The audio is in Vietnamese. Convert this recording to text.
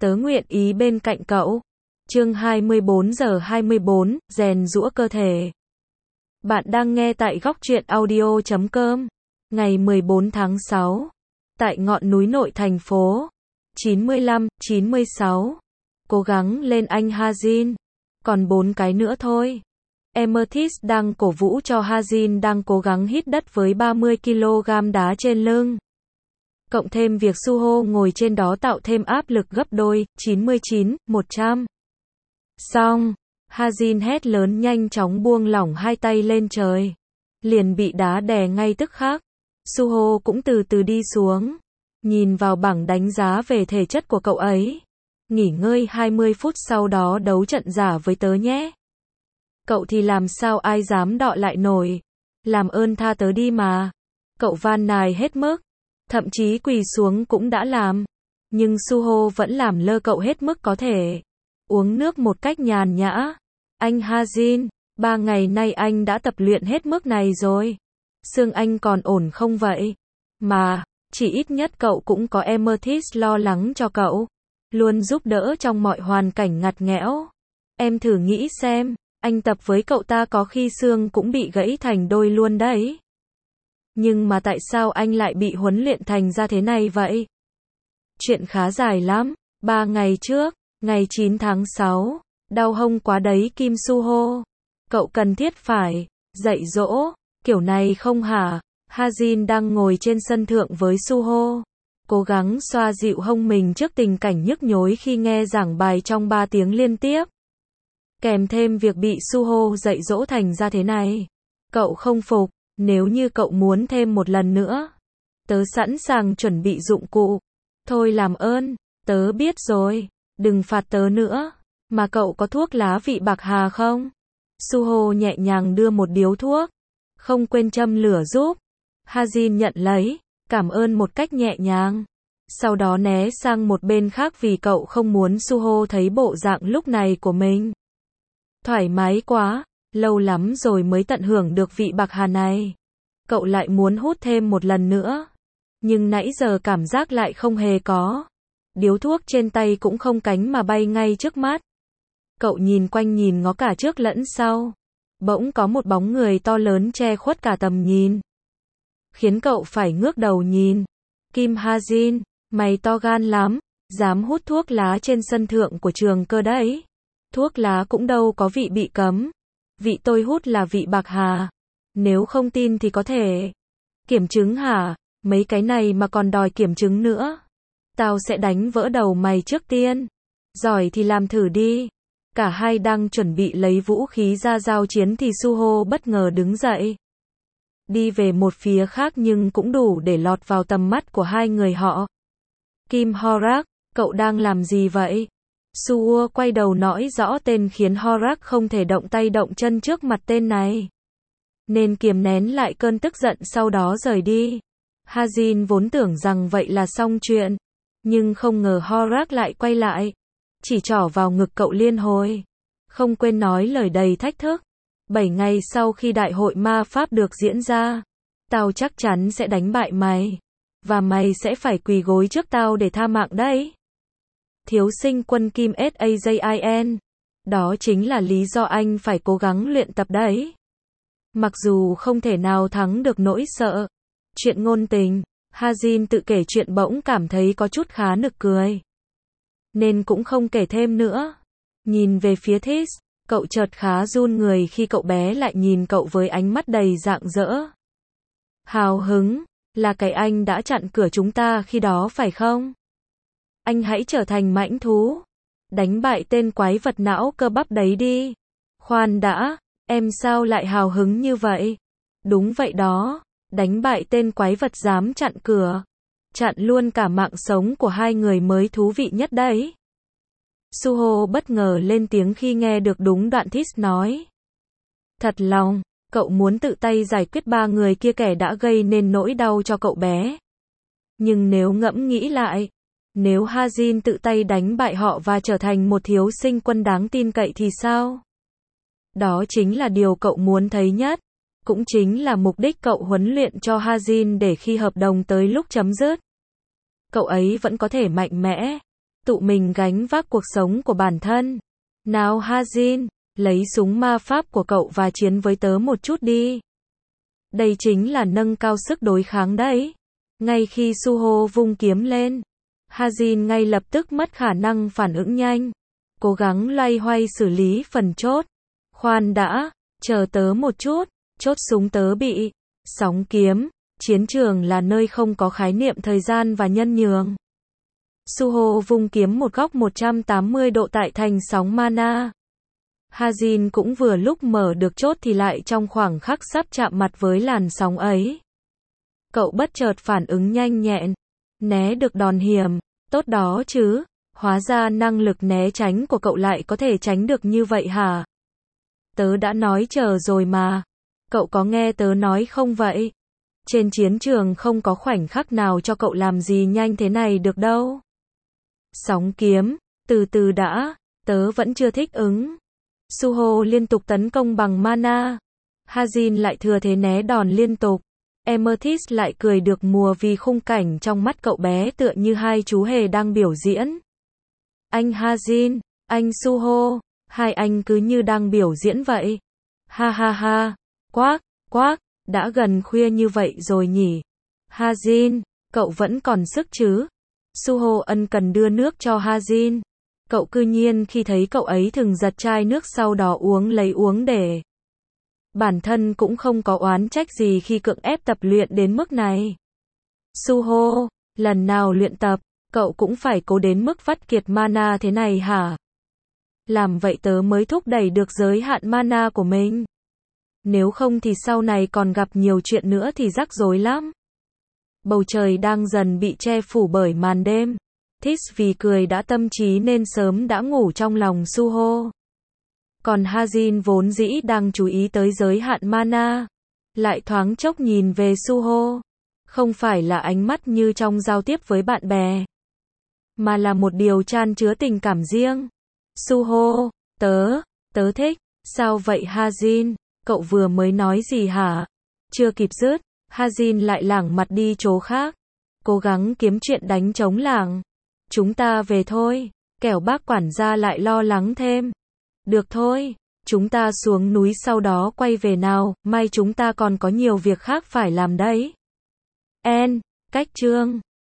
Tớ nguyện ý bên cạnh cậu. Chương 24 giờ 24, rèn giũa cơ thể. Bạn đang nghe tại góc truyện audio.com. Ngày 14 tháng 6. Tại ngọn núi nội thành phố. 95, 96. Cố gắng lên anh Hazin. Còn 4 cái nữa thôi. Amethyst đang cổ vũ cho Hazin đang cố gắng hít đất với 30 kg đá trên lưng. Cộng thêm việc Suho ngồi trên đó tạo thêm áp lực gấp đôi, 99, 100. Xong, Hazin hét lớn nhanh chóng buông lỏng hai tay lên trời. Liền bị đá đè ngay tức khắc. Suho cũng từ từ đi xuống. Nhìn vào bảng đánh giá về thể chất của cậu ấy. Nghỉ ngơi 20 phút sau đó đấu trận giả với tớ nhé. Cậu thì làm sao ai dám đọ lại nổi. Làm ơn tha tớ đi mà. Cậu van nài hết mức. Thậm chí quỳ xuống cũng đã làm. Nhưng Suho vẫn làm lơ cậu hết mức có thể. Uống nước một cách nhàn nhã. Anh Hazin, 3 ngày nay anh đã tập luyện hết mức này rồi. Xương anh còn ổn không vậy? Mà, chỉ ít nhất cậu cũng có Amethyst lo lắng cho cậu. Luôn giúp đỡ trong mọi hoàn cảnh ngặt nghẽo. Em thử nghĩ xem, anh tập với cậu ta có khi xương cũng bị gãy thành đôi luôn đấy. Nhưng mà tại sao anh lại bị huấn luyện thành ra thế này vậy? Chuyện khá dài lắm. 3 ngày trước, ngày 9 tháng 6, đau hông quá đấy Kim Suho. Cậu cần thiết phải dạy dỗ, kiểu này không hả? Hazin đang ngồi trên sân thượng với Suho. Cố gắng xoa dịu hông mình trước tình cảnh nhức nhối khi nghe giảng bài trong 3 tiếng liên tiếp. Kèm thêm việc bị Suho dạy dỗ thành ra thế này. Cậu không phục. Nếu như cậu muốn thêm một lần nữa, tớ sẵn sàng chuẩn bị dụng cụ. Thôi làm ơn, tớ biết rồi, đừng phạt tớ nữa. Mà cậu có thuốc lá vị bạc hà không? Suho nhẹ nhàng đưa một điếu thuốc. Không quên châm lửa giúp. Hazin nhận lấy, cảm ơn một cách nhẹ nhàng. Sau đó né sang một bên khác vì cậu không muốn Suho thấy bộ dạng lúc này của mình. Thoải mái quá. Lâu lắm rồi mới tận hưởng được vị bạc hà này. Cậu lại muốn hút thêm một lần nữa. Nhưng nãy giờ cảm giác lại không hề có. Điếu thuốc trên tay cũng không cánh mà bay ngay trước mắt. Cậu nhìn quanh nhìn ngó cả trước lẫn sau. Bỗng có một bóng người to lớn che khuất cả tầm nhìn. Khiến cậu phải ngước đầu nhìn. Kim Hazin, mày to gan lắm. Dám hút thuốc lá trên sân thượng của trường cơ đấy. Thuốc lá cũng đâu có vị bị cấm. Vị tôi hút là vị bạc hà. Nếu không tin thì có thể kiểm chứng hả? Mấy cái này mà còn đòi kiểm chứng nữa. Tao sẽ đánh vỡ đầu mày trước tiên. Giỏi thì làm thử đi. Cả hai đang chuẩn bị lấy vũ khí ra giao chiến thì Suho bất ngờ đứng dậy. Đi về một phía khác nhưng cũng đủ để lọt vào tầm mắt của hai người họ. Kim Horak, cậu đang làm gì vậy? Suho quay đầu nói rõ tên khiến Horak không thể động tay động chân trước mặt tên này. Nên kiềm nén lại cơn tức giận sau đó rời đi. Hazin vốn tưởng rằng vậy là xong chuyện. Nhưng không ngờ Horak lại quay lại. Chỉ trỏ vào ngực cậu liên hồi. Không quên nói lời đầy thách thức. 7 ngày sau khi đại hội ma pháp được diễn ra. Tao chắc chắn sẽ đánh bại mày. Và mày sẽ phải quỳ gối trước tao để tha mạng đấy. Thiếu sinh quân Kim Sajin. Đó chính là lý do anh phải cố gắng luyện tập đấy. Mặc dù không thể nào thắng được nỗi sợ. Chuyện ngôn tình, Hazin tự kể chuyện bỗng cảm thấy có chút khá nực cười. Nên cũng không kể thêm nữa. Nhìn về phía This, cậu chợt khá run người khi cậu bé lại nhìn cậu với ánh mắt đầy rạng rỡ. Hào hứng, là cái anh đã chặn cửa chúng ta khi đó phải không? Anh hãy trở thành mãnh thú. Đánh bại tên quái vật não cơ bắp đấy đi. Khoan đã, em sao lại hào hứng như vậy? Đúng vậy đó, đánh bại tên quái vật dám chặn cửa. Chặn luôn cả mạng sống của hai người mới thú vị nhất đấy. Suho bất ngờ lên tiếng khi nghe được đúng đoạn This nói. Thật lòng, cậu muốn tự tay giải quyết 3 người kia kẻ đã gây nên nỗi đau cho cậu bé. Nhưng nếu ngẫm nghĩ lại, nếu Hazin tự tay đánh bại họ và trở thành một thiếu sinh quân đáng tin cậy thì sao? Đó chính là điều cậu muốn thấy nhất. Cũng chính là mục đích cậu huấn luyện cho Hazin để khi hợp đồng tới lúc chấm dứt. Cậu ấy vẫn có thể mạnh mẽ. tự mình gánh vác cuộc sống của bản thân. Nào Hazin, lấy súng ma pháp của cậu và chiến với tớ một chút đi. Đây chính là nâng cao sức đối kháng đấy. Ngay khi Suho vung kiếm lên, Hazin ngay lập tức mất khả năng phản ứng nhanh. Cố gắng loay hoay xử lý phần chốt. Khoan đã, chờ tớ một chút, chốt súng tớ bị sóng kiếm. Chiến trường là nơi không có khái niệm thời gian và nhân nhường. Suho vung kiếm một góc 180 độ tại thành sóng mana. Hazin cũng vừa lúc mở được chốt thì lại trong khoảng khắc sắp chạm mặt với làn sóng ấy. Cậu bất chợt phản ứng nhanh nhẹn, né được đòn hiểm, tốt đó chứ, hóa ra năng lực né tránh của cậu lại có thể tránh được như vậy hả? Tớ đã nói chờ rồi mà, cậu có nghe tớ nói không vậy? Trên chiến trường không có khoảnh khắc nào cho cậu làm gì nhanh thế này được đâu. Sóng kiếm, từ từ đã, tớ vẫn chưa thích ứng. Suho liên tục tấn công bằng mana. Hazin lại thừa thế né đòn liên tục. Amethyst lại cười được mùa vì khung cảnh trong mắt cậu bé tựa như hai chú hề đang biểu diễn. Anh Hazin, anh Suho, hai anh cứ như đang biểu diễn vậy. Ha ha ha, quác, quác, đã gần khuya như vậy rồi nhỉ. Hazin, cậu vẫn còn sức chứ? Suho ân cần đưa nước cho Hazin. Cậu cư nhiên khi thấy cậu ấy thường giật chai nước sau đó uống để. Bản thân cũng không có oán trách gì khi cưỡng ép tập luyện đến mức này. Suho, lần nào luyện tập, cậu cũng phải cố đến mức vắt kiệt mana thế này hả? Làm vậy tớ mới thúc đẩy được giới hạn mana của mình. Nếu không thì sau này còn gặp nhiều chuyện nữa thì rắc rối lắm. Bầu trời đang dần bị che phủ bởi màn đêm. Tis vì cười đã tâm trí nên sớm đã ngủ trong lòng Suho. Còn Hazin vốn dĩ đang chú ý tới giới hạn mana, lại thoáng chốc nhìn về Suho. Không phải là ánh mắt như trong giao tiếp với bạn bè, mà là một điều chan chứa tình cảm riêng. Suho, tớ thích, sao vậy Hazin, cậu vừa mới nói gì hả? Chưa kịp dứt, Hazin lại lảng mặt đi chỗ khác, cố gắng kiếm chuyện đánh trống lảng. Chúng ta về thôi, kẻo bác quản gia lại lo lắng thêm. Được thôi, chúng ta xuống núi sau đó quay về nào, mai chúng ta còn có nhiều việc khác phải làm đấy. Cách chương